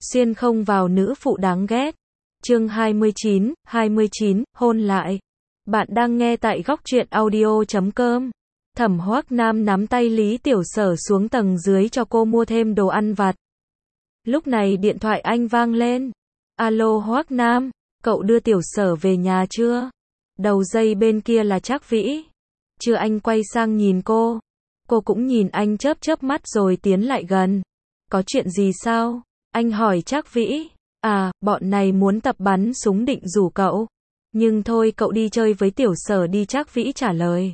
Xuyên không vào nữ phụ đáng ghét. Chương 29, hôn lại. Bạn đang nghe tại góc truyện audio.com. Thẩm Hoắc Nam nắm tay Lý Tiểu Sở xuống tầng dưới cho cô mua thêm đồ ăn vặt. Lúc này điện thoại anh vang lên. Alo Hoắc Nam, cậu đưa Tiểu Sở về nhà chưa? Đầu dây bên kia là Trác Vĩ. Chưa. Anh quay sang nhìn cô. Cô cũng nhìn anh chớp chớp mắt rồi tiến lại gần. Có chuyện gì sao? Anh hỏi Trác Vĩ. À, bọn này muốn tập bắn súng định rủ cậu. Nhưng thôi cậu đi chơi với Tiểu Sở đi, Trác Vĩ trả lời.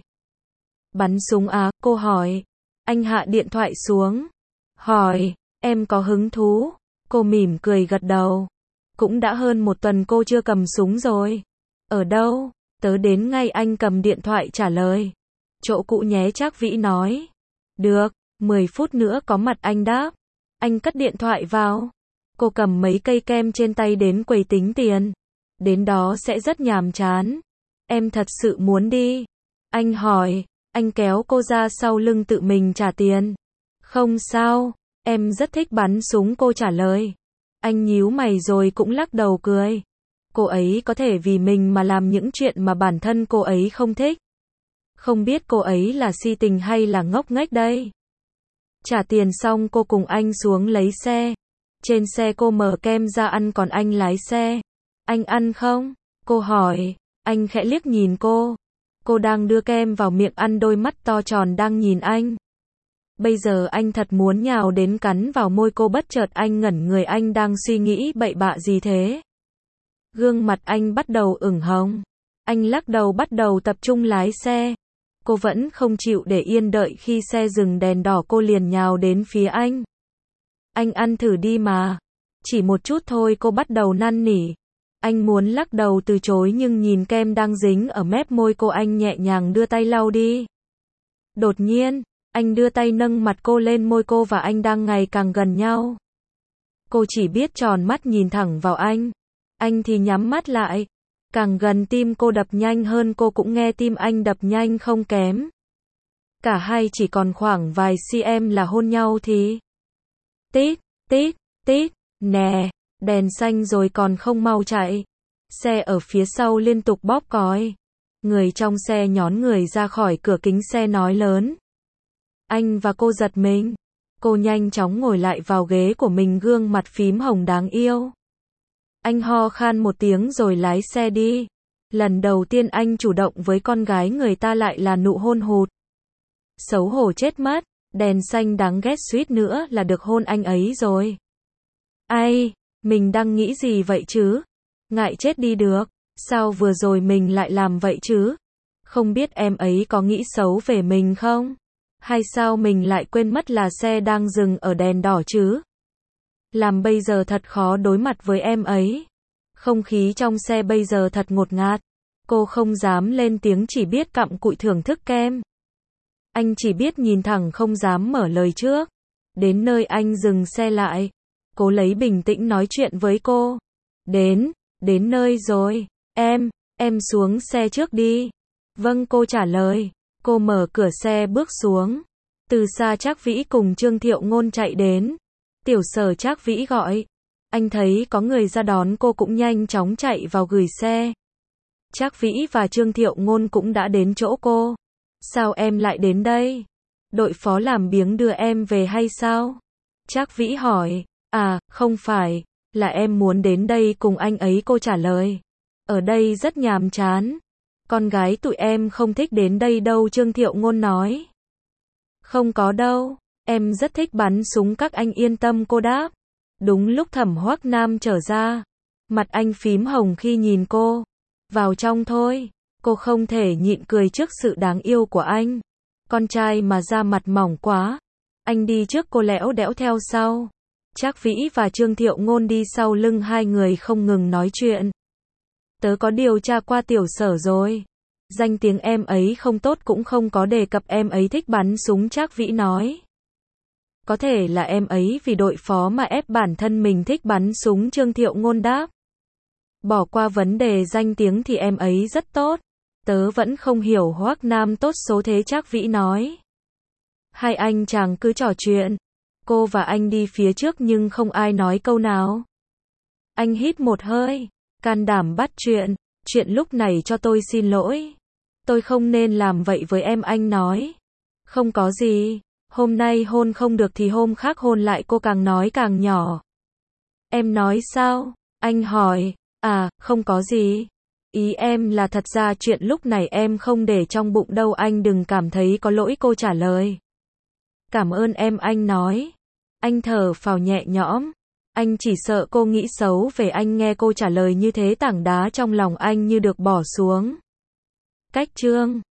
Bắn súng à, cô hỏi. Anh hạ điện thoại xuống. Hỏi, em có hứng thú? Cô mỉm cười gật đầu. Cũng đã hơn một tuần cô chưa cầm súng rồi. Ở đâu? Tớ đến ngay, anh cầm điện thoại trả lời. Chỗ cũ nhé, Trác Vĩ nói. Được, 10 phút nữa có mặt, anh đáp. Anh cất điện thoại vào. Cô cầm mấy cây kem trên tay đến quầy tính tiền. Đến đó sẽ rất nhàm chán. Em thật sự muốn đi? Anh hỏi. Anh kéo cô ra sau lưng tự mình trả tiền. Không sao, em rất thích bắn súng, cô trả lời. Anh nhíu mày rồi cũng lắc đầu cười. Cô ấy có thể vì mình mà làm những chuyện mà bản thân cô ấy không thích. Không biết cô ấy là si tình hay là ngốc nghếch đây. Trả tiền xong cô cùng anh xuống lấy xe. Trên xe cô mở kem ra ăn còn anh lái xe. Anh ăn không? Cô hỏi. Anh khẽ liếc nhìn cô. Cô đang đưa kem vào miệng ăn, đôi mắt to tròn đang nhìn anh. Bây giờ anh thật muốn nhào đến cắn vào môi cô, bất chợt anh ngẩn người, anh đang suy nghĩ bậy bạ gì thế? Gương mặt anh bắt đầu ửng hồng. Anh lắc đầu bắt đầu tập trung lái xe. Cô vẫn không chịu để yên, đợi khi xe dừng đèn đỏ cô liền nhào đến phía anh. Anh ăn thử đi mà. Chỉ một chút thôi, cô bắt đầu năn nỉ. Anh muốn lắc đầu từ chối nhưng nhìn kem đang dính ở mép môi cô, anh nhẹ nhàng đưa tay lau đi. Đột nhiên, anh đưa tay nâng mặt cô lên môi cô và anh đang ngày càng gần nhau. Cô chỉ biết tròn mắt nhìn thẳng vào anh. Anh thì nhắm mắt lại. Càng gần tim cô đập nhanh hơn, cô cũng nghe tim anh đập nhanh không kém. Cả hai chỉ còn khoảng vài cm là hôn nhau thì... Tít, tít, tít, nè, đèn xanh rồi còn không mau chạy. Xe ở phía sau liên tục bóp còi. Người trong xe nhón người ra khỏi cửa kính xe nói lớn. Anh và cô giật mình. Cô nhanh chóng ngồi lại vào ghế của mình, gương mặt phím hồng đáng yêu. Anh ho khan một tiếng rồi lái xe đi. Lần đầu tiên anh chủ động với con gái người ta lại là nụ hôn hụt. Xấu hổ chết mất, đèn xanh đáng ghét, suýt nữa là được hôn anh ấy rồi. Ai, mình đang nghĩ gì vậy chứ? Ngại chết đi được, sao vừa rồi mình lại làm vậy chứ? Không biết em ấy có nghĩ xấu về mình không? Hay sao mình lại quên mất là xe đang dừng ở đèn đỏ chứ? Làm bây giờ thật khó đối mặt với em ấy. Không khí trong xe bây giờ thật ngột ngạt. Cô không dám lên tiếng, chỉ biết cặm cụi thưởng thức kem. Anh chỉ biết nhìn thẳng, không dám mở lời trước. Đến nơi anh dừng xe lại. Cố lấy bình tĩnh nói chuyện với cô. Đến nơi rồi. Em xuống xe trước đi. Vâng, cô trả lời. Cô mở cửa xe bước xuống. Từ xa Trác Vĩ cùng Trương Thiệu Ngôn chạy đến. Tiểu Sở, Trác Vĩ gọi. Anh thấy có người ra đón cô cũng nhanh chóng chạy vào gửi xe. Trác Vĩ và Trương Thiệu Ngôn cũng đã đến chỗ cô. Sao em lại đến đây? Đội phó làm biếng đưa em về hay sao? Trác Vĩ hỏi. À, không phải, là em muốn đến đây cùng anh ấy, cô trả lời. Ở đây rất nhàm chán. Con gái tụi em không thích đến đây đâu, Trương Thiệu Ngôn nói. Không có đâu, em rất thích bắn súng, các anh yên tâm, cô đáp. Đúng lúc Thẩm Hoắc Nam trở ra. Mặt anh phím hồng khi nhìn cô. Vào trong thôi. Cô không thể nhịn cười trước sự đáng yêu của anh. Con trai mà da mặt mỏng quá. Anh đi trước, cô lẽo đẽo theo sau. Trác Vĩ và Trương Thiệu Ngôn đi sau lưng hai người không ngừng nói chuyện. Tớ có điều tra qua Tiểu Sở rồi. Danh tiếng em ấy không tốt, cũng không có đề cập em ấy thích bắn súng, Trác Vĩ nói. Có thể là em ấy vì đội phó mà ép bản thân mình thích bắn súng, Trương Thiệu Ngôn đáp. Bỏ qua vấn đề danh tiếng thì em ấy rất tốt. Tớ vẫn không hiểu Hoắc Nam tốt số thế, Trác Vĩ nói. Hai anh chàng cứ trò chuyện. cô và anh đi phía trước nhưng không ai nói câu nào. Anh hít một hơi, can đảm bắt chuyện. Chuyện lúc này cho tôi xin lỗi. Tôi không nên làm vậy với em, anh nói. Không có gì, hôm nay hôn không được thì hôm khác hôn lại, cô càng nói càng nhỏ. Em nói sao? Anh hỏi. À, không có gì. Ý em là thật ra chuyện lúc này em không để trong bụng đâu, anh đừng cảm thấy có lỗi, cô trả lời. Cảm ơn em, anh nói. Anh thở phào nhẹ nhõm. Anh chỉ sợ cô nghĩ xấu về anh. Nghe cô trả lời như thế, tảng đá trong lòng anh như được bỏ xuống. Cách chương